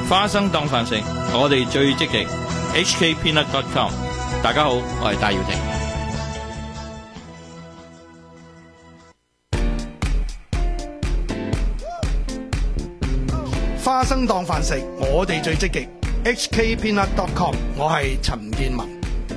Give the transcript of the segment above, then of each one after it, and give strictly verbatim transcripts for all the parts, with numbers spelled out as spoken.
花生當飯食，我哋最積極。H K Peanut dot com， 大家好，我係戴耀廷。 花生當飯食，我哋最積極。H K Peanut dot com， 我係陳建文。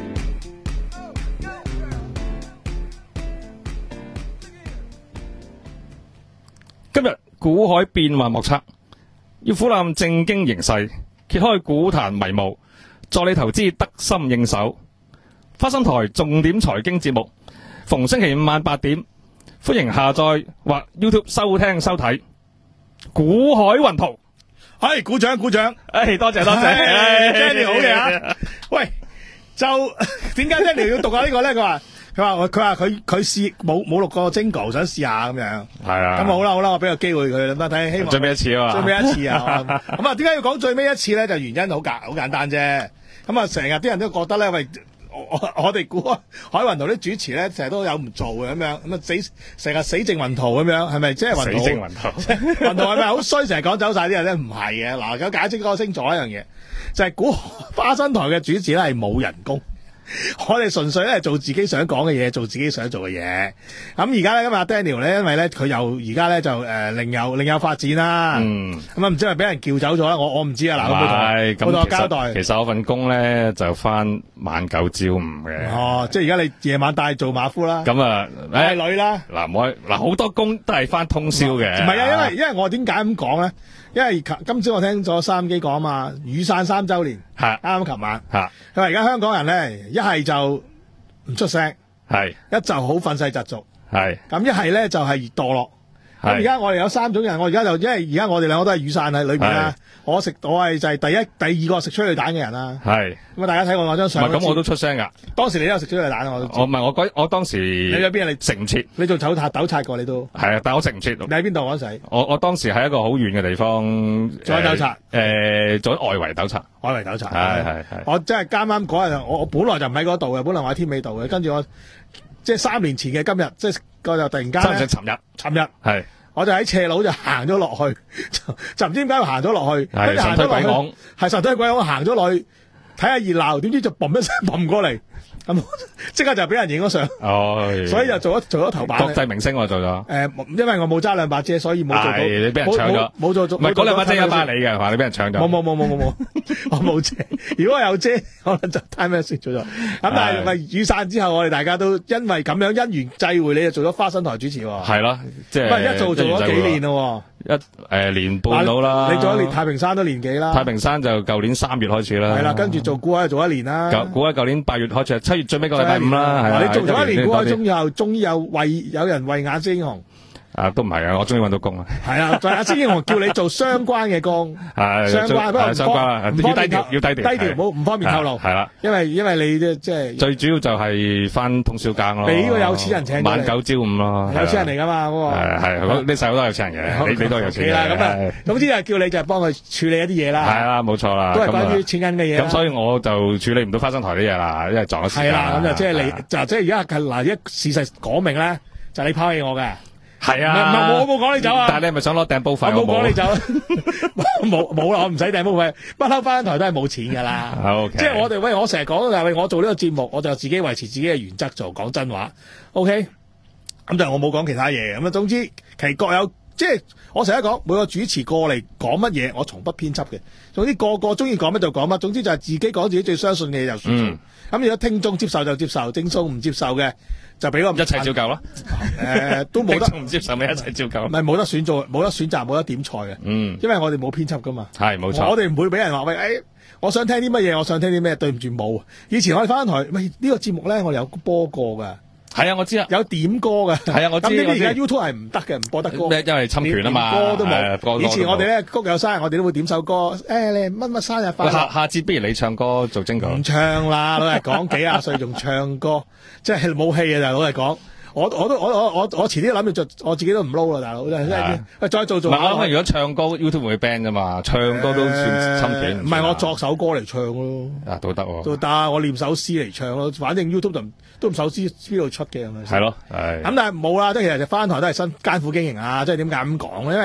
今日股海變幻莫測，要俯瞰正經形勢，揭開股壇迷霧，助你投資得心應手。花生台重點財經節目，逢星期五晚八點，歡迎下載或 YouTube 收聽收睇。股海雲圖。 係鼓掌鼓掌， 誒，多謝多謝 ，Danny 好嘢啊！喂，就點解 Danny 要讀下呢個咧？佢話佢話佢話佢佢試冇冇錄過 Jingle， 想試下咁樣。係啊，咁好啦好啦，我俾個機會佢啦，睇希望最尾一次啊嘛， 最尾一次啊！咁啊，點解要講最尾一次咧？就原因好簡好簡單啫。咁啊，成日啲人都覺得咧，喂。我我哋估海雲圖啲主持咧，成日都有唔做嘅咁樣，咁啊死成日死剩雲圖咁樣，係咪即係雲圖？ 死剩雲圖， 雲圖係咪好衰？成日講走晒啲人咧，唔係嘅。嗱，咁解釋個清楚一樣嘢，就係、是、估花生台嘅主持咧係冇人工。我哋純粹咧係做自己想講嘅嘢，做自己想做嘅嘢。咁而家咧，今日阿 Daniel 咧，因為咧佢又而家咧就誒、呃、另有另有發展啦。嗯。咁啊，唔知係咪俾人叫走咗啦？我我唔知啊。嗱，咁佢同我同我交代。 其實我份工咧就翻晚九朝五嘅。 哦，即係而家你夜晚帶做馬夫啦。 咁啊， 係女啦。 嗱，冇嗱好多工都係翻通宵嘅。 唔係啊，因為因為我點解咁講咧？因為今朝我聽咗收音機講啊嘛，雨傘三週年係啱啱琴晚係。佢話而家香港人咧，一係就唔出聲，係一就好憤世嫉俗，係咁一係咧就係墮落。咁而家我哋有三種人，我而家就因為而家我哋兩個都係雨傘喺裏邊啦。我食我係就係第一、第二個食催淚彈嘅人啦。係咁啊！大家睇過我張相。唔係咁，我都出聲噶。當時你都有食催淚彈，我都知。我唔係我嗰我當時。你喺邊啊？你食唔切？你做走塔抖擦過你都。係啊，但係我食唔切。你喺邊度嗰時？我我當時喺一個好遠嘅地方。做緊抖擦。誒，做緊外圍抖擦。外圍抖擦。係係係。我真係啱啱嗰日，我我本來就唔喺嗰度嘅，本來我喺添美道嘅，跟住我即係三年前嘅今日，即係個就突然間。即係尋日。尋日。係。我就喺斜路就行咗落去，就就唔知點解行咗落去，跟住行咗落去，係神推鬼講行咗落去睇下熱鬧，點知就嘣一聲嘣過嚟，咁即刻就俾人影咗相。哦，所以就做咗做咗頭版。國際明星我做咗。誒，因為我冇揸兩把遮，所以冇做到。係你俾人搶咗，冇做做。唔係嗰兩把遮一把你嘅，話你俾人搶咗。冇冇冇冇冇冇，我冇遮。如果我有遮，可能就 time message 咗咗。咁但係咪雨傘之後，我哋大家都因為咁樣因緣際會，你就做咗花生台主持喎。係咯，即係。唔係一做做咗幾年咯。一誒年半到啦。你做一年太平山都年幾啦？太平山就舊年三月開始啦。係啦，跟住做股海做一年啦。股海舊年八月開始，七月最尾個禮拜五啦。係你做咗一年股海，終於後終於有為有人慧眼識英雄。啊，都唔係啊，我終於揾到工啊。係啊，就阿識英雄叫你做相關嘅工。係相關，不過相關啦，要低調，要低調，低調，唔好唔方便透露。係啦，因為因為你即即係最主要就係翻通宵更咯。俾個有錢人請晚九朝五咯。有錢人嚟㗎嘛，嗰個。係係，你細佬都有錢人嘅，你你都有錢嘅。係啦，咁啊，總之就叫你就係幫佢處理一啲嘢啦。係啦，冇錯啦。都係關於錢銀嘅嘢。咁所以我就處理唔到花生台啲嘢啦，因為撞咗時間。係啦，咁就即係你就即係而家嗱，一事實講明咧，就你拋棄我嘅。係啊，唔係我冇講你走啊！但係你係咪想攞訂煲費？我冇講你走，冇冇啦，我唔使訂煲費，不嬲翻台都係冇錢噶啦。Okay. 即係我哋喂，我成日講就係我做呢個節目，我就自己維持自己嘅原則做，講真話。OK，咁就我冇講其他嘢。咁啊，總之其實各有，即係我成日講每個主持過嚟講乜嘢，我從不編輯嘅。總之個個中意講乜就講乜，總之就係自己講自己最相信嘅嘢就算。咁、嗯、如果聽眾接受就接受，正數唔接受嘅。就俾我一齊照舊咯，誒、呃、都冇得唔接受咪一齊照舊，唔係冇得選做，冇得選擇，冇得點菜嘅，嗯，因為我哋冇編輯噶嘛，係冇錯，我哋唔會俾人話喂，誒、哎，我想聽啲乜嘢，我想聽啲咩，對唔住冇，以前我哋翻台，喂呢、這個節目咧，我哋有播過噶。係啊，我知啊，有點歌嘅。係啊，我知。咁呢啲而家 YouTube 係唔得嘅，唔播得歌。咩？因為侵權啊嘛。歌都冇。以前我哋咧谷有生日，我哋都會點首歌。誒、哎，你乜乜生日快樂。下下節不如你唱歌做精講。唔唱啦，老實講，幾廿歲仲唱歌，即係冇氣啊！大佬嚟講，我我都我我我我遲啲諗住做，我自己都唔撈啦，大佬真係。喂，再做做。唔係我諗，如果唱歌 YouTube 會 ban 噶嘛，唱歌都算侵權。唔係我作首歌嚟唱咯。啊，都得喎。都得，我念首詩嚟唱咯，反正 YouTube 就。都唔首詩邊度出嘅咁樣，係咯，係。咁但係冇啦，即係其實就翻台都係新艱苦經營啊！即係點解咁講咧？因為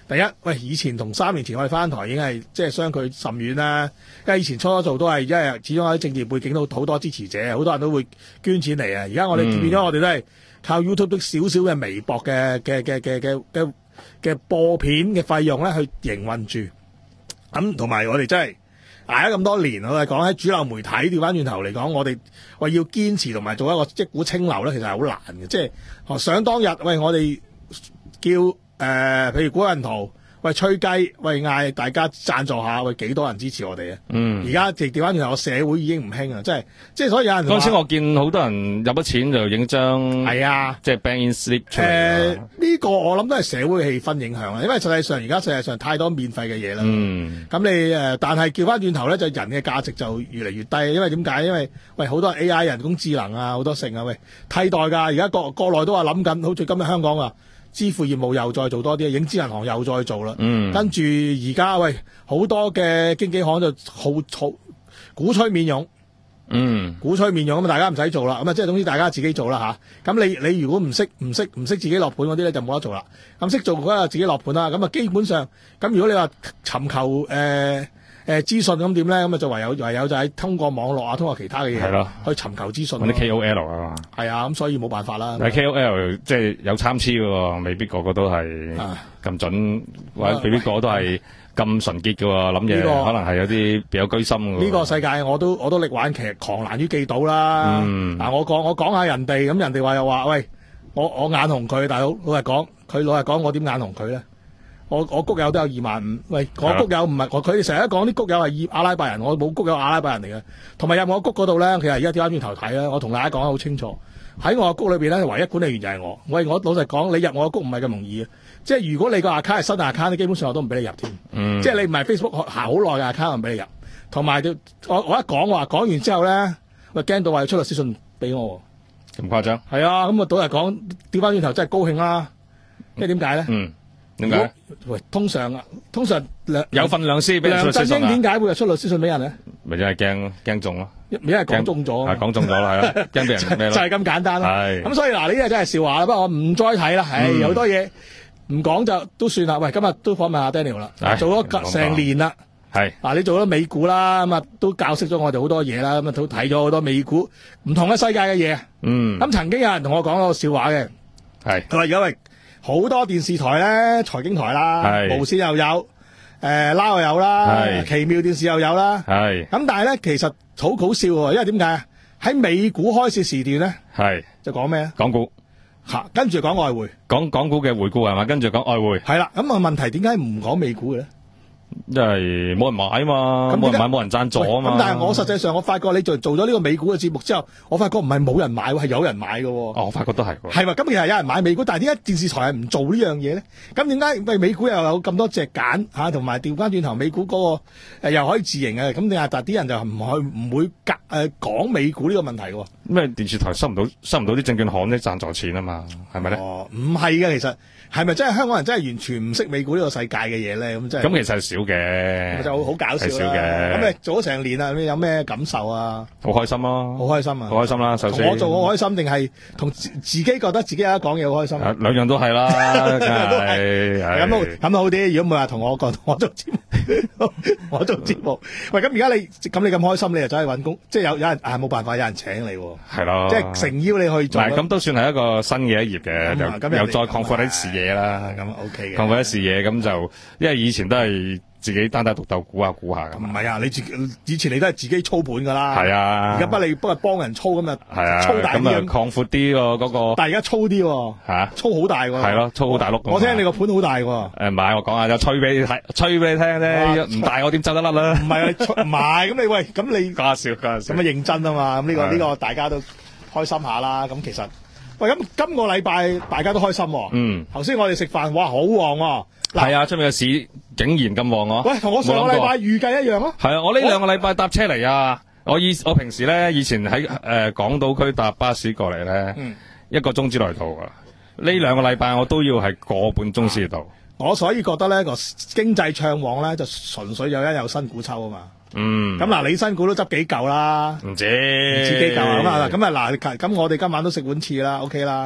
第一，喂，以前同三年前我哋翻台已經係即係相距甚遠啦。因為以前初初做都係，因為始終喺政治背景都好多支持者，好多人都會捐錢嚟啊。而家我哋變咗，我哋都係靠 YouTube 啲少少嘅微博嘅嘅嘅嘅嘅嘅嘅播片嘅費用咧去營運住。咁同埋我哋真係捱咗咁多年，我哋講喺主流媒體調翻轉頭嚟講，我哋喂要堅持同埋做一個一股清流咧，其實係好難嘅。即係想當日，喂我哋叫誒、呃，譬如古人圖，喂吹雞，喂嗌大家贊助下，喂幾多人支持我哋啊？嗯，而家直調翻轉頭，個社會已經唔興啊！即係即係，所以有人嗰陣時我見好多人入咗錢就影張係啊， 即係 bank in slip 出嚟。 誒呢個我諗都係社會氣氛影響啊，因為實際上而家世界上太多免費嘅嘢啦。嗯，咁你誒，但係調翻轉頭咧，就人嘅價值就越嚟越低，因為點解？因為喂好多 A I 人工智能啊，好多性啊，喂替代㗎。而家國國內都話諗緊，好似今日香港啊。支付業務又再做多啲，影子銀行又再做啦。嗯，跟住而家喂好多嘅經紀行就好好鼓吹免佣。嗯，鼓吹免佣咁大家唔使做啦。咁啊，即係總之大家自己做啦吓。咁你你如果唔識唔識唔識自己落盤嗰啲咧，就冇得做啦。咁識做嗰個自己落盤啦。咁啊，基本上咁如果你話尋求誒。呃誒資訊咁點咧？咁啊就唯有唯有就係通過網絡啊，通過其他嘅嘢去尋求資訊。 揾啲 K O L 啊嘛。係啊，咁所以冇辦法啦。 但係 K O L 即係有參差嘅喎，未必個個都係咁準，或者未必個個都係咁純潔嘅喎。諗嘢可能係有啲別有居心嘅。 呢個世界我都我都力挽其狂瀾於既倒啦。嗯。嗱，我講我講下人哋，咁人哋話又話喂，我我眼紅佢，大佬老實講，佢老實講，我點眼紅佢咧？我我谷友都有二萬五，喂，我谷友唔係我佢哋成日講啲谷友係阿拉伯人，我冇谷友阿拉伯人嚟嘅，同埋入我谷嗰度咧，其實而家調翻轉頭睇啦，我同大家講得好清楚，喺我谷裏邊咧，唯一管理員就係我，喂，我老實講，你入我谷唔係咁容易嘅，即係如果你個 account 係新 account，你基本上我都唔俾你入添，嗯、即係你唔係 Facebook 行好耐嘅 account 唔俾你入，同埋我我一講話講完之後咧，喂驚到話要出律師信俾我， 咁誇張？ 係啊，咁啊到日講調翻轉頭真係高興啦，即係點解咧？嗯點解？ 喂，通常啊，通常有份良師俾人出律師信啊？ 梁振英點解會出律師信俾人咧？ 咪因為驚驚中咯， 咪因為講中咗， 係講中咗啦，係啦，驚俾人咩咯？ 就係咁簡單啦。係咁，所以嗱，呢啲真係笑話啦。不過我唔再睇啦，唉，有好多嘢唔講就都算啦。喂，今日都訪問下 Daniel 啦，做咗成年啦，係嗱，你做咗美股啦，咁啊都教識咗我哋好多嘢啦，咁啊都睇咗好多美股唔同嘅世界嘅嘢。嗯，咁曾經有人同我講個笑話嘅，係佢話而家喂。好多電視台咧，財經台啦，無線又有，誒、呃，撈又有啦，奇妙電視又有啦，係。咁但係咧，其實好好笑喎，因為點解啊？喺美股開市時段咧，係就講咩啊？港股吓，跟住講外匯，講港股嘅回顧係嘛？跟住講外匯，係啦。咁啊，問題點解唔講美股嘅咧？因為冇人買啊嘛，冇人買冇人贊助啊嘛。咁但係我實際上我發覺你做做咗呢個美股嘅節目之後，我發覺唔係冇人買，係有人買嘅。哦，我發覺都係。係嘛，咁其實有人買美股，但係點解電視台係唔做呢樣嘢咧？咁點解喂美股又有咁多隻揀吓，同埋調翻轉頭美股嗰、那個誒、呃、又可以自營嘅？咁點解但係啲人就唔去唔會隔誒講美股呢個問題嘅？咩電視台收唔到收唔到啲證券行啲贊助錢啊嘛？係咪咧？哦，唔係嘅，其實係咪真係香港人真係完全唔識美股呢個世界嘅嘢咧？咁真係咁其實係少嘅，就好搞笑啦。少嘅。咁你做咗成年啦，你有咩感受啊？好開心咯，好開心啊，好開心啦。首先，我做好開心定係同自自己覺得自己有得講嘢好開心？兩樣都係啦，係咁都咁都好啲。如果唔係話同我講，我做節目，我做節目。喂，咁而家你咁你咁開心，你又走去搵工，即係有有人啊冇辦法，有人請你，係咯，即係誠邀你去做。咁都算係一個新嘅一頁嘅，又又再擴闊啲視野啦。咁 OK 嘅，擴闊啲視野咁就，因為以前都係。自己單打獨鬥估下估下咁。唔係啊，你自己以前你都係自己操盤噶啦。係啊。而家不你不過幫人操咁啊。係啊。操大啲咁啊，擴闊啲個嗰個。但係而家粗啲喎。嚇。粗好大喎。係咯，粗好大碌。我聽你個盤好大喎。誒唔係，我講下就吹俾你睇，吹俾你聽啫。唔大我點走得甩啦？唔係啊，唔係咁你喂，咁你。講笑講笑。咁啊認真啊嘛，咁呢個呢個大家都開心下啦。咁其實，喂咁今個禮拜大家都開心喎。嗯。頭先我哋食飯，哇好旺喎。係啊，出面嘅市竟然咁旺啊！喂，同我上個禮拜預計一樣咯。係啊，我呢兩個禮拜搭車嚟啊！我以我平時咧，以前喺誒港島區搭巴士過嚟咧，嗯、一個鐘之內到噶。呢兩個禮拜我都要係個半鐘先到。我所以覺得咧個經濟暢旺咧，就純粹有一有新股抽啊嘛。嗯。咁嗱，你新股都執幾嚿啦？唔知唔知幾嚿啊？咁啊咁啊嗱，咁我哋今晚都食碗翅啦 ，OK 啦。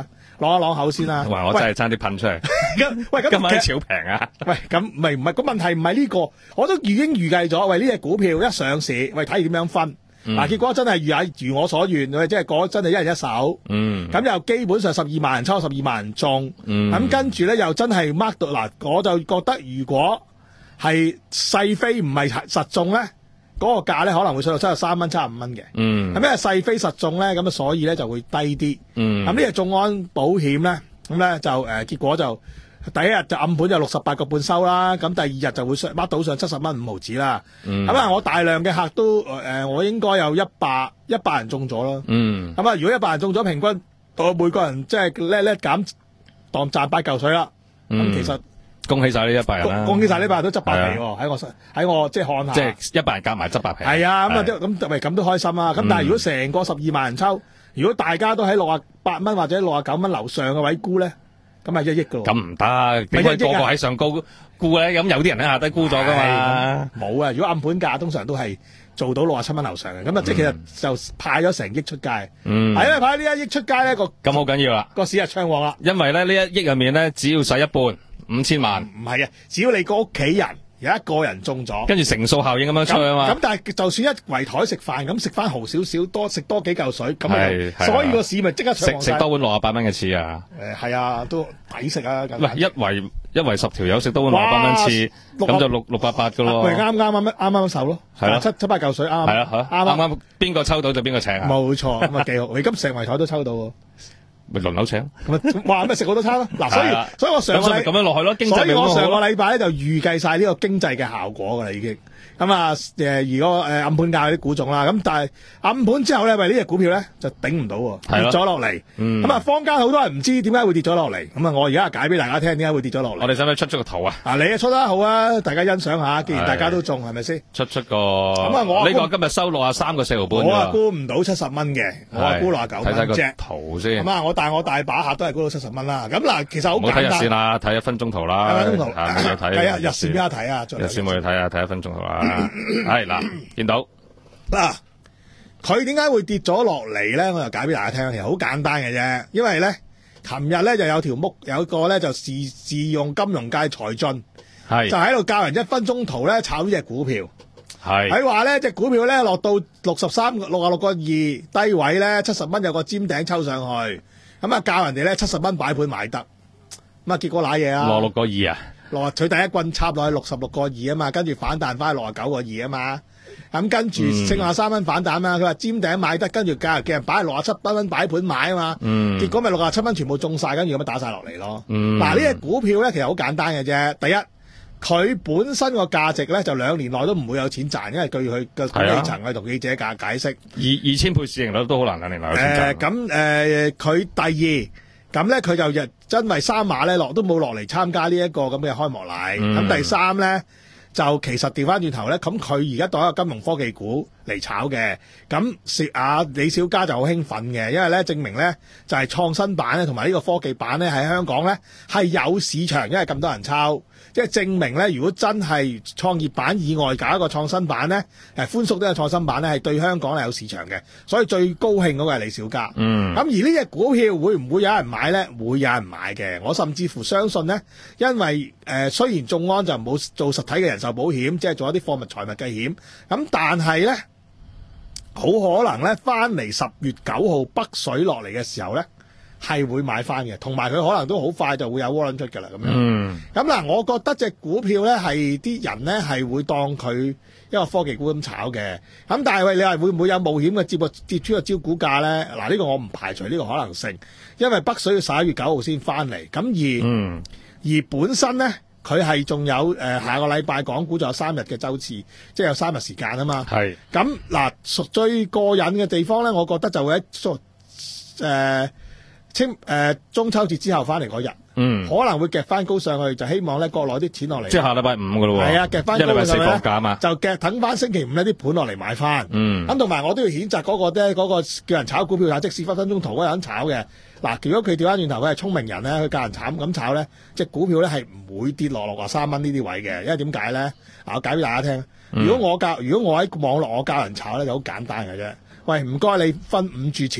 攞一攞口先啦。 哇！我真係爭啲噴出嚟。 咁喂，咁今晚超平啊！ 喂，咁唔係唔係個問題唔係呢個，我都已經預計咗。喂，呢隻股票一上市，喂睇點樣分。嗱、嗯，結果真係如係如我所願，即係嗰真係一人一手。嗯，咁又基本上十二萬人抽，十二萬人中。嗯，咁跟住咧又真係 mark 到嗱，我就覺得如果係細飛唔係實中咧，嗰、那個價咧可能會上到七十三蚊、七十五蚊嘅。嗯，咁因為細飛實中咧，咁啊所以咧就會低啲。嗯，咁呢隻眾安保險咧，咁咧就誒、呃、結果就。第一日就暗盤就六十八個半收啦，咁第二日就會上 mark 到上七十蚊五毫子啦。咁、嗯、啊，我大量嘅客都誒、呃，我應該有一百一百人中咗咯。嗯，咁啊，如果一百人中咗，平均我每個人即係叻叻減當賺八嚿水啦。咁、嗯、其實恭喜晒呢一百人啦！ 恭喜晒呢一百人都執百皮喎，喺我喺我即係看下。 即係一百人夾埋執百皮。 係啊，咁啊咁咪咁都開心啊！咁、嗯、但係如果成個十二萬人抽，如果大家都喺六啊八蚊或者六啊九蚊樓上嘅位沽咧？咁咪一億噶喎，咁唔得，點解個個喺上高沽咧？咁有啲人喺下低沽咗噶嘛？冇啊！如果暗盤價通常都係做到六十七蚊樓上嘅，咁啊即係其實就派咗成億出街。嗯，係因為派呢一億出街咧個咁好緊要啦，個市係暢旺啦。因為咧呢一億入面咧，只要使一半五千萬，唔係啊，只要你個屋企人有一個人中咗，跟住乘數效應咁樣出啊嘛。咁但係就算一圍台食飯咁食翻豪少少，多食多幾嚿水，咁啊，所以個市咪即刻食食多碗六十八蚊嘅翅啊！誒係啊，都抵食啊！喂，一圍一圍十條友食多碗六十八蚊翅，咁就六六百八噶咯。咪啱啱啱啱啱手咯，係咯，七七八嚿水啱。係啊，啱啱啱邊個抽到就邊個請啊！冇錯，咁啊幾好。你今成圍台都抽到喎。咪輪流請，咁哇咩食好多餐咯。嗱，所以所以我上個禮咁樣落去咯，經濟所以我上個禮拜咧就預計晒呢個經濟嘅效果噶啦，已經咁啊誒，如果誒暗盤價嗰啲股種啦，咁但係暗盤之後咧，喂呢隻股票咧就頂唔到喎，跌咗落嚟。咁啊，坊間好多人唔知點解會跌咗落嚟，咁啊，我而家解俾大家聽點解會跌咗落嚟。我哋使唔使出出個圖啊？啊，你啊出得好啊，大家欣賞下，既然大家都中係咪先？出出個咁啊，我呢個今日收六啊三個四毫半。我啊估唔到七十蚊嘅，我啊估六啊九蚊啫。睇睇個圖先。咁啊，我但係我大把客都係估到七十蚊啦。咁嗱，其實好簡單。唔好睇日線啦，睇一分鐘圖啦。一分鐘圖啊，睇啊，日線邊家睇啊？日線冇嘢睇啊，睇一分鐘圖啦。係嗱，見到嗱，佢點解會跌咗落嚟咧？我就解俾大家聽，其實好簡單嘅啫。因為咧，琴日咧就有條木，有一個咧就自自用金融界財進，係就喺度教人一分鐘圖咧炒呢隻股票。係佢話咧，隻股票咧落到六十三六啊六個二低位咧，七十蚊有個尖頂抽上去，咁啊教人哋咧七十蚊擺盤買得，咁啊結果瀨嘢啊，六六個二啊。落佢第一棍插落去六十六個二啊嘛，跟住反彈翻去六十九個二啊嘛，咁跟住剩下三蚊反彈嘛，佢話尖頂買得，跟住隔日叫人擺六十七蚊擺盤買啊嘛，嗯、結果咪六十七蚊全部中晒，跟住咁樣打晒落嚟咯。嗱呢隻股票咧其實好簡單嘅啫，第一佢本身個價值咧就兩年內都唔會有錢賺，因為據佢嘅管理層去同記者解解釋，二二千倍市盈率都好難兩年內有錢賺。咁誒佢第二。咁咧佢就日因為三馬咧落都冇落嚟參加呢一個咁嘅開幕禮，咁、嗯、第三咧就其實調翻轉頭咧，咁佢而家當一個金融科技股嚟炒嘅，咁薛阿李小加就好興奮嘅，因為咧證明咧就係、是、創新版咧同埋呢個科技版咧喺香港咧係有市場，因為咁多人抄。即係證明咧，如果真係創業板以外搞一個創新版咧，誒寬鬆啲嘅創新版咧，係對香港係有市場嘅，所以最高興嗰個係李小加。嗯。咁而呢隻股票會唔會有人買咧？會有人買嘅。我甚至乎相信咧，因為誒、呃、雖然眾安就冇做實體嘅人壽保險，即係做一啲貨物財物嘅險，咁但係咧，好可能咧翻嚟十月九號北水落嚟嘅時候咧。係會買翻嘅，同埋佢可能都好快就會有窩輪出㗎啦，咁樣。嗯。咁嗱，我覺得隻股票咧係啲人咧係會當佢一個科技股咁炒嘅。咁但係喂，你話會唔會有冒險嘅接個跌出個招股價咧？嗱，呢個我唔排除呢個可能性，因為北水要十一月九號先翻嚟。咁而嗯而本身咧，佢係仲有誒、呃、下個禮拜港股仲有三日嘅週次，即係有三日時間啊嘛。係。咁嗱，最過癮嘅地方咧，我覺得就會喺誒。呃清誒、呃、中秋節之後翻嚟嗰日，嗯，可能會夾翻高上去，就希望咧國內啲錢落嚟。即係下禮拜五㗎咯喎。係啊，夾翻高上去。一禮拜四放假嘛。就夾等翻星期五呢啲盤落嚟買翻。嗯。咁同埋我都要譴責嗰個咧，嗰、嗰個叫人炒股票，即使分分鐘圖嗰個人炒嘅。嗱，如果佢調翻轉頭，佢係聰明人咧，佢教人慘咁炒咧，即係股票咧係唔會跌落六啊三蚊呢啲位嘅，因為點解咧？嗱，我解俾大家聽。如果我教，如果我喺網絡我教人炒咧，就好簡單嘅啫。喂，唔該你分五注錢。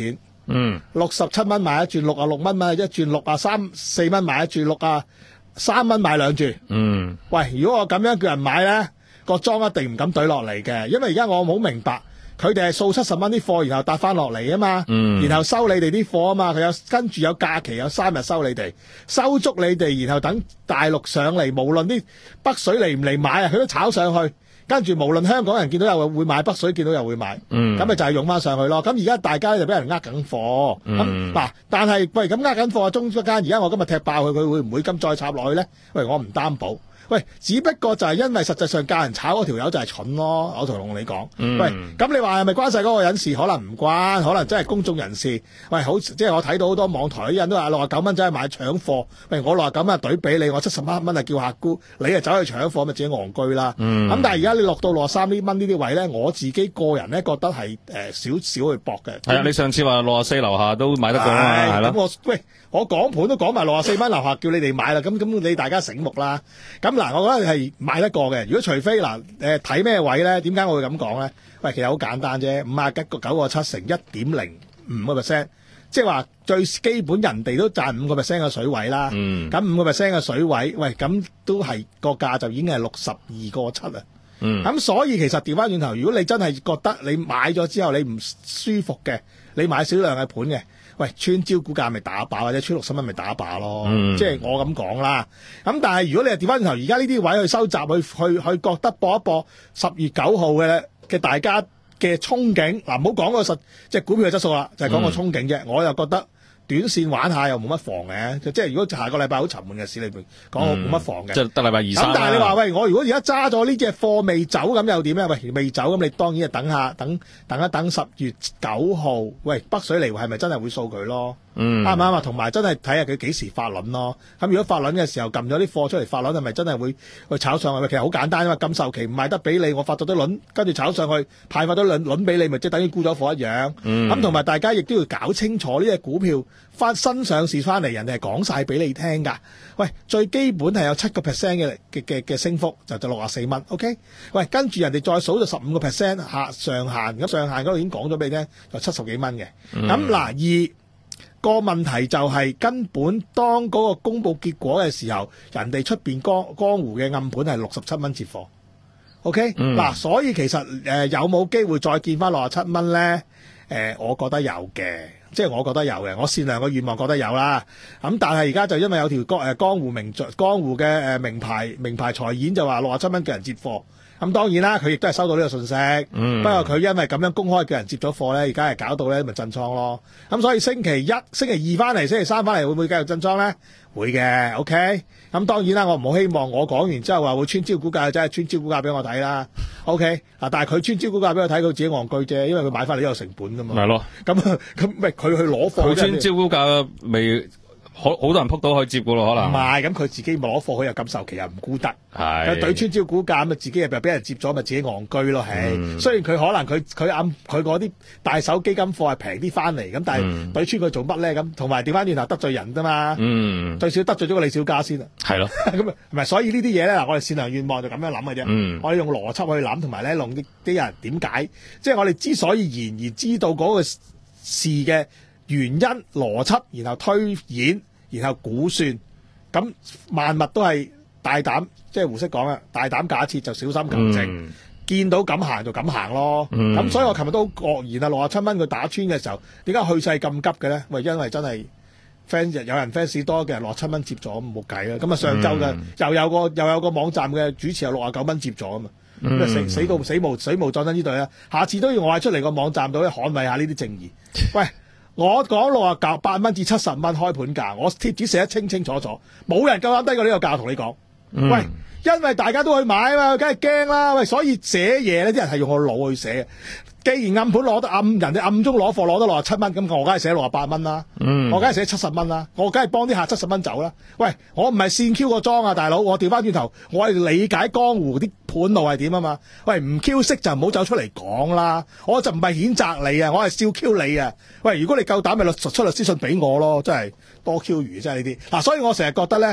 嗯，六十七蚊買一注，六啊六蚊買一注，六啊三四蚊買一注，六啊三蚊買兩注。嗯，喂，如果我咁樣叫人買咧，個莊一定唔敢懟落嚟嘅，因為而家我好明白。佢哋係掃七十蚊啲貨，然後搭翻落嚟啊嘛，嗯、然後收你哋啲貨啊嘛，佢有跟住有假期有三日收你哋，收足你哋，然後等大陸上嚟，無論啲北水嚟唔嚟買啊，佢都炒上去，跟住無論香港人見到又會買，北水見到又會買，咁咪、嗯、就係用翻上去咯。咁而家大家就俾人呃緊貨，咁嗱、嗯，但係喂咁呃緊貨中間，而家我今日踢爆佢，佢會唔會咁再插落去咧？喂，我唔擔保。喂，只不過就係因為實際上教人炒嗰條友就係蠢咯，我同你講。嗯、喂，咁你話係咪關晒嗰個人事？可能唔關，可能真係公眾人士。喂，好即係我睇到好多網台啲人都話六啊九蚊真係買搶貨。喂，我六啊九蚊懟俾你，我七十蚊蚊啊叫客沽，你啊走去搶貨咪自己戇居啦。咁、嗯、但係而家你落到六啊三呢蚊呢啲位咧，我自己個人咧覺得係誒少少去搏嘅。係啊， 你上次話六啊四樓下都買得過啦，係咯。咁我喂。我講盤都講埋六十四蚊樓下叫你哋買啦，咁咁你大家醒目啦。咁嗱，我覺得係買得過嘅。如果除非嗱，誒睇咩位咧？點解我會咁講咧？喂，其實好簡單啫，五啊九個九個七乘一點零五個 percent，即係話最基本人哋都賺五個 percent 嘅水位啦。嗯。咁五個 percent 嘅水位，喂，咁都係個價就已經係六十二個七啊。嗯。咁所以其實調翻轉頭，如果你真係覺得你買咗之後你唔舒服嘅，你買少量嘅盤嘅。喂，穿招股價咪打靶，或者穿六十蚊咪打靶咯，嗯、即係我咁講啦。咁但係如果你係調翻轉頭，而家呢啲位去收集，去去去覺得搏一搏十月九號嘅嘅大家嘅憧憬，嗱唔好講個實即係股票嘅質素啦，就係、是、講個憧憬啫。嗯、我又覺得短線玩下又冇乜妨嘅，即係如果下個禮拜好沉悶嘅市裏邊講，我冇乜妨嘅。即係得禮拜二三。咁但係你話喂，我如果而家揸咗呢隻貨未走咁又點咧？喂，未走咁你當然係等下，等等一等十月九號，喂北水嚟係咪真係會掃佢咯？嗯，啱唔啱啊？同埋真係睇下佢幾時發輪咯。咁如果發輪嘅時候撳咗啲貨出嚟發輪，係咪真係會去炒上去？其實好簡單啊嘛，禁售期唔賣得俾你，我發咗啲輪，跟住炒上去派發咗輪輪俾你，咪即係等於沽咗貨一樣。咁同埋大家亦都要搞清楚呢隻股票翻新上市翻嚟，人哋係講晒俾你聽㗎。喂，最基本係有七個 percent 嘅嘅嘅嘅升幅，就就六十四蚊。OK， 喂，跟住人哋再數就十五個 percent 下上限，咁上限嗰度已經講咗俾你聽，就七十幾蚊嘅。咁嗱二。個問題就係根本當嗰個公佈結果嘅時候，人哋出邊江江湖嘅暗盤係六十七蚊接貨 ，OK 嗱、嗯啊，所以其實誒、呃、有冇機會再見翻六十七蚊咧？誒、呃，我覺得有嘅，即係我覺得有嘅，我善良嘅願望覺得有啦。咁、嗯、但係而家就因為有條江誒江湖名江湖嘅誒名牌名牌財演就話六十七蚊叫人接貨。咁當然啦，佢亦都係收到呢個信息。嗯、不過佢因為咁樣公開叫人接咗貨咧，而家係搞到咧咪震倉咯。咁所以星期一、星期二翻嚟，星期三翻嚟會唔會繼續震倉咧？會嘅 ，OK。咁當然啦，我唔好希望我講完之後話會穿招股價，真係穿招股價俾我睇啦。OK。啊，但係佢穿招股價俾我睇，佢自己戇居啫，因為佢買翻嚟都有成本噶嘛。係咯。咁咁咪佢去攞貨。佢穿招股價未？好好多人撲到去接噶咯，可能唔係咁佢自己攞貨，佢又禁售期又唔沽得，係佢對穿招股價咪自己又俾人接咗，咪自己戇居咯。係、嗯、雖然佢可能佢佢暗佢嗰啲大手基金貨係平啲翻嚟，咁但係對穿佢做乜咧？咁同埋調翻轉頭得罪人啫嘛，嗯、最少得罪咗個李小加先啦。係咯是的，咁唔係所以呢啲嘢咧嗱，我哋善良願望就咁樣諗嘅啫。嗯、我哋用邏輯去諗，同埋咧用啲啲人點解，即係我哋之所以言而知道嗰個事嘅原因邏輯，然後推演。然後估算，咁萬物都係大膽，即係胡適講啊，大膽假設就小心求證，嗯、見到咁行就咁行咯。咁、嗯、所以我琴日都愕然啊，六十七蚊佢打穿嘅時候，點解去勢咁急嘅咧？喂，因為真係 fans 有人 fans 多嘅，六十七蚊接咗，冇計啦。咁啊上週嘅、嗯、又有個又有個網站嘅主持有六十九蚊接咗啊嘛，咁啊、嗯、死死到死無死無葬身之隊啊！下次都要我喺出嚟個網站度去捍衞下呢啲正義。喂！我講六啊九八蚊至七十蚊開盤價，我貼紙寫得清清楚楚，冇人夠膽低過呢個價同你講。嗯、喂，因為大家都去買啊嘛，梗係驚啦。喂，所以寫嘢呢啲人係用個腦去寫嘅。既然暗盤攞得暗，人哋暗中攞貨攞得六十七蚊，咁我梗係寫六十八蚊啦。嗯、我梗係寫七十蚊啦。我梗係幫啲客七十蚊走啦。喂，我唔係線 Q 個莊啊，大佬，我調翻轉頭，我係理解江湖啲盤路係點啊嘛。喂，唔 Q 識就唔好走出嚟講啦。我就唔係譴責你啊，我係笑 Q 你啊。喂，如果你夠膽咪律出律師信俾我咯，真係多 Q 餘真係呢啲。嗱，所以我成日覺得咧，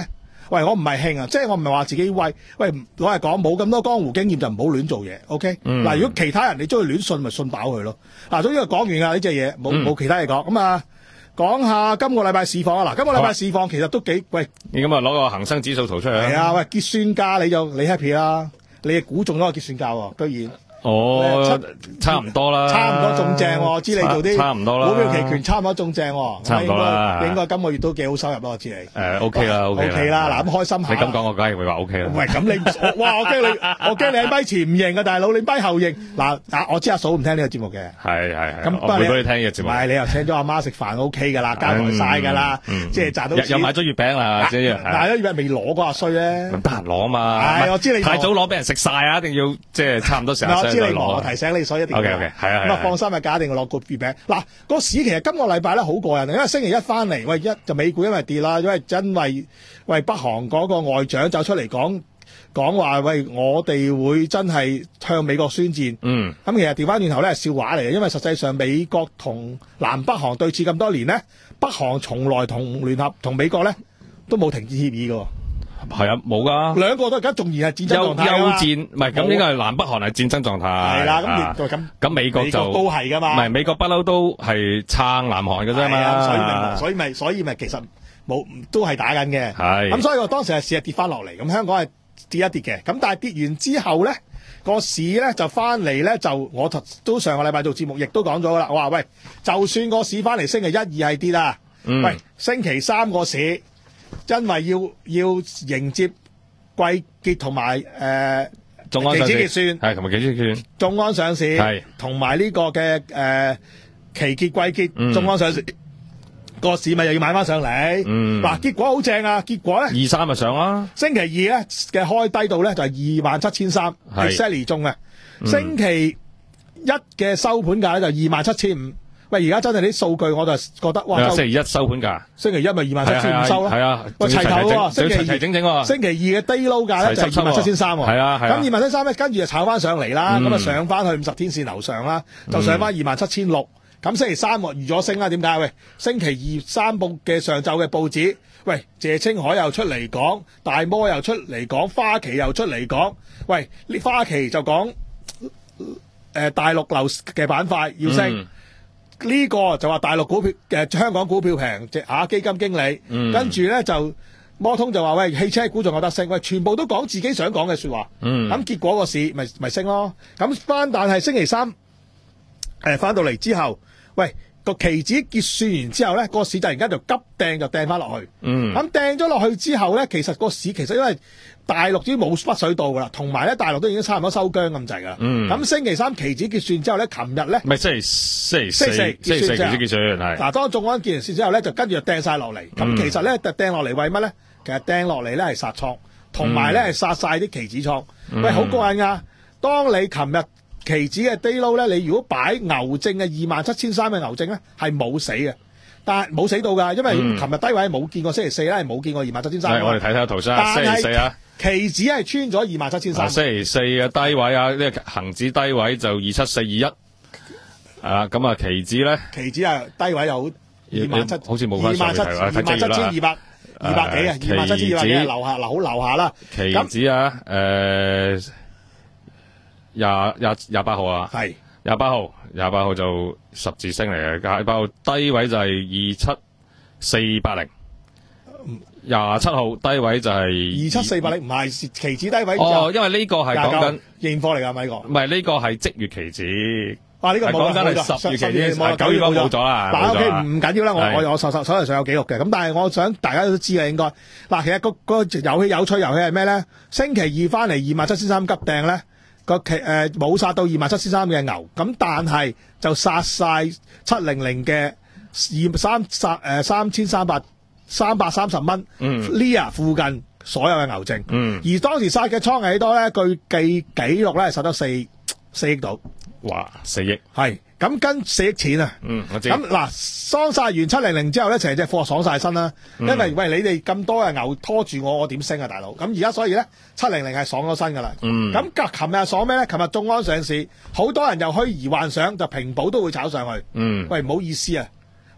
喂，我唔係興啊，即係我唔係話自己威，喂，攞嚟講冇咁多江湖經驗就唔好亂做嘢 ，OK？嗱、嗯，如果其他人你中意亂信，咪信飽佢咯。嗱，總之講完啦呢隻嘢，冇冇、嗯、其他嘢講，咁啊，講下今個禮拜市況啊。嗱，今個禮拜市況其實都幾喂， 你咁啊攞個恒生指數圖出嚟。 係啊，喂，結算價你就你 happy 啦，你估中咗個結算價喎，居然。 哦，差唔多啦， 差唔多中正，我知你做啲差唔多啦， 股票期權差唔多中正， 差唔多啦， 應該今個月都幾好收入咯，我知你。 誒，OK 啦，OK 啦，嗱咁開心下。 你咁講，我梗係會話 OK 啦。 喂，咁你，哇，我驚你，我驚你喺咪前唔認啊，大佬，你咪後認。嗱，啊，我知阿嫂唔聽呢個節目嘅。 係係係。 咁我會俾你聽呢個節目。 唔係，你又請咗阿媽食飯 OK 噶啦，交代晒噶啦，即係賺到錢。 又買咗月餅啦，即係。 買咗月餅未攞過阿衰咧。 咁得閒攞啊嘛。 係，我知你。 太早攞俾人食晒啊！一定要即係差唔多時間先攞。 我提醒你，所以一定要。 OK OK。係啊， 咁啊，放心啊，假定我落個月餅。嗱，個市其實今個禮拜咧好過癮，因為星期一翻嚟，喂一就美股因為跌啦，因為因為喂北韓嗰個外長就出嚟講講話，喂我哋會真係向美國宣戰。嗯。咁其實調翻轉頭咧係笑話嚟嘅，因為實際上美國同南北韓對峙咁多年咧，北韓從來同聯合同美國咧都冇停戰協議㗎。 係啊，冇噶， 兩個都而家仲然係戰爭狀態休戰，唔係咁應該係南北韓係戰爭狀態。係啦，咁咁咁美國就都係噶嘛， 唔係美國不嬲都係撐南韓嘅啫嘛。 所以咪所以咪所以咪其實冇都係打緊嘅。係咁，所以我當時係市係跌翻落嚟，咁香港係跌一跌嘅。咁但係跌完之後咧，個市咧就翻嚟咧就我都上個禮拜做節目，亦都講咗噶啦。我話喂，就算個市翻嚟星期一二係跌啊，嗯、喂星期三個市。因為要要迎接季結同埋誒期指結算， 係同埋期指結算， 眾安上市，係同埋呢個嘅誒、呃、期結季結，眾、嗯、安上市個市咪又要買翻上嚟。嗱、嗯，結果好正啊！結果咧， 二三咪上啦。 星期二咧嘅開低度咧就係二萬七千三，係 exactly 中嘅。星期一嘅收盤價咧就二萬七千五。喂，而家真係啲數據我就覺得哇！ 星期一收盤價， 星期一咪二萬七千五收咯。係啊，喂齊頭喎，星期二齊整整喎。星期二嘅低撈價咧就係二萬七千三喎。係啊係啊。咁二萬七千三咧，跟住就炒翻上嚟啦，咁啊上翻去五十天線樓上啦，就上翻二萬七千六。咁星期三預咗升啦，點解？喂，星期二三報嘅上晝嘅報紙，喂謝清海又出嚟講，大摩又出嚟講，花旗又出嚟講，喂呢花旗就講誒大陸樓嘅板塊要升。呢、這個就話大陸股票誒、呃、香港股票平，即係基金經理，嗯、跟住咧就摩通就話喂汽車股仲有得升，喂全部都講自己想講嘅說話，咁、嗯、結果個市咪咪升咯。咁翻但係星期三誒翻到嚟之後，喂個期指結算完之後咧，個市突然間就急掟就掟翻落去，咁掟咗落去之後咧，其實個市其實因為大陸已經冇北水到噶啦，同埋咧大陸都已經差唔多收姜咁滯噶啦。咁、嗯、星期三期指結算之後咧，琴日咧， 唔係星期星期四，星期四期指結算係。嗱，當眾安結完算之後咧，就跟住就掟晒落嚟。咁、嗯、其實咧，掟落嚟為乜咧？其實掟落嚟咧係殺倉，同埋咧係殺晒啲期指倉。嗯、喂，好過癮噶！當你琴日期指嘅低撈咧，你如果擺牛證嘅二萬七千三嘅牛證咧，係冇死嘅。但係冇死到㗎，因為琴日低位冇見過星期四咧，係冇見過二萬七千三。 我哋睇睇圖先，星期四啊， 期指係穿咗二萬七千三。 星期四嘅低位啊，呢個恒指低位就二七四二一。啊，咁啊，期指咧？期指啊，低位有二萬七，好似冇翻上嚟係嘛？二萬七千二百二百幾啊，二萬七千二百幾，樓下，嗱好樓下啦。期指啊，誒廿廿廿八號啊，係廿八號。廿八號就十字星嚟嘅，廿八號低位就係二七四八零，廿七號低位就係二七四八零，唔係期指低位。哦，因為呢個係講緊現貨嚟㗎嘛，呢個唔係呢個係即月期指。啊，呢、這個冇講緊係十月期指，九月冇咗啦。嗱 ，OK 唔緊要啦，我我我手手手頭上有記錄嘅，咁但係我想大家都知嘅應該。嗱，其實個個遊戲有趣遊戲係咩咧？星期二翻嚟二萬七千三急掟咧。個期誒冇殺到二萬七千三嘅牛，咁但係就殺晒七零零嘅二三殺誒三千三百三百三十蚊呢啊附近所有嘅牛證，嗯、而當時殺嘅倉係幾多咧？據記記錄咧係殺得四四億度，哇四億係咁跟四億錢啊！嗯，我知咁嗱，桑晒完七零零之後咧，成隻貨爽晒身啦，因為、嗯、喂你哋咁多嘅牛拖住我，我點升啊大佬？咁而家所以咧七零零係爽咗身噶啦。嗯，咁隔琴日爽咩咧？琴日眾安上市，好多人又虛擬幻想就平保都會炒上去。嗯，喂唔好意思啊，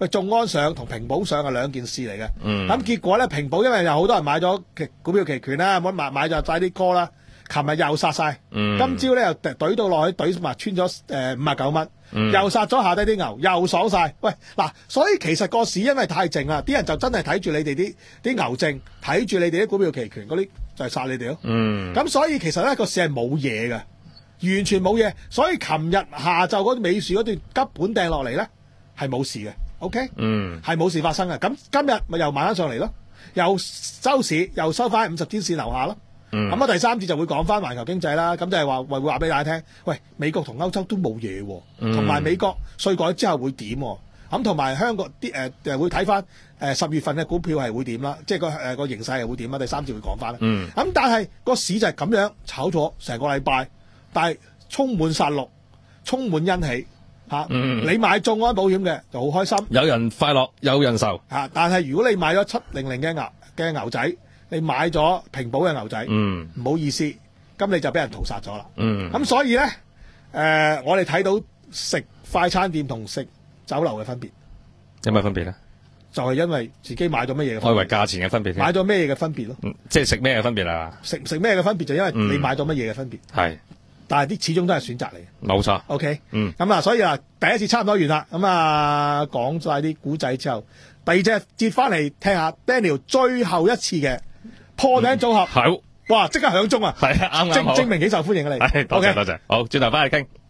喂，眾安上同平保上係兩件事嚟嘅。咁、 嗯、 結果咧，平保因為有好多人買咗股票期權啦，冇買買咗晒啲 call 啦，琴日又殺晒、嗯，今朝咧又懟到落去懟埋穿咗誒五十九蚊，又殺咗下低啲牛，又爽晒。喂，嗱，所以其實個市因為太靜啦，啲人就真係睇住你哋啲啲牛證，睇住你哋啲股票期權嗰啲就係殺你哋咯。咁、嗯、所以其實咧個市係冇嘢嘅。完全冇嘢，所以琴日下晝嗰尾市嗰段急本掟落嚟咧，係冇事嘅 ，OK， 嗯，係冇事發生嘅。咁今日咪又慢翻上嚟咯，又收市又收翻五十天線樓下咯。咁、嗯、啊第三節就會講翻環球經濟啦，咁就係話會話俾大家聽，喂，美國同歐洲都冇嘢，同埋、嗯、美國稅改之後會點？咁同埋香港啲誒誒會睇翻誒十月份嘅股票係會點啦，即係個誒個形勢係會點啦。第三節會講翻啦。咁、嗯、但係個市就係咁樣炒咗成個禮拜。但係充滿殺戮，充滿欣喜嚇、啊嗯。你買眾安保險嘅就好開心， 有人快樂，有人愁嚇、啊。但係如果你買咗七零零嘅牛嘅牛仔，你買咗平保嘅牛仔，唔、嗯、好意思，咁你就俾人屠殺咗啦。咁、嗯、所以咧，誒、呃、我哋睇到食快餐店同食酒樓嘅分別， 有咩分別咧？ 就係、是、因為自己買咗乜嘢， 我以為價錢嘅分別， 買咗咩嘢嘅分別咯。 嗯、即係食咩嘅分別啊？ 食食咩嘅分別就因為你買咗乜嘢嘅分別。係、嗯。但係啲始終都係選擇嚟嘅， 冇錯。 OK， 嗯， 咁啊，所以啊，第一次差唔多完啦。咁啊，講晒啲古仔之後，第二隻接翻嚟聽下 Daniel 最後一次嘅破頂組合。好、嗯，哇！即刻響鐘啊，係啱啱好，證明幾受歡迎啊你。 多謝、okay. 多謝，好，轉頭翻嚟傾。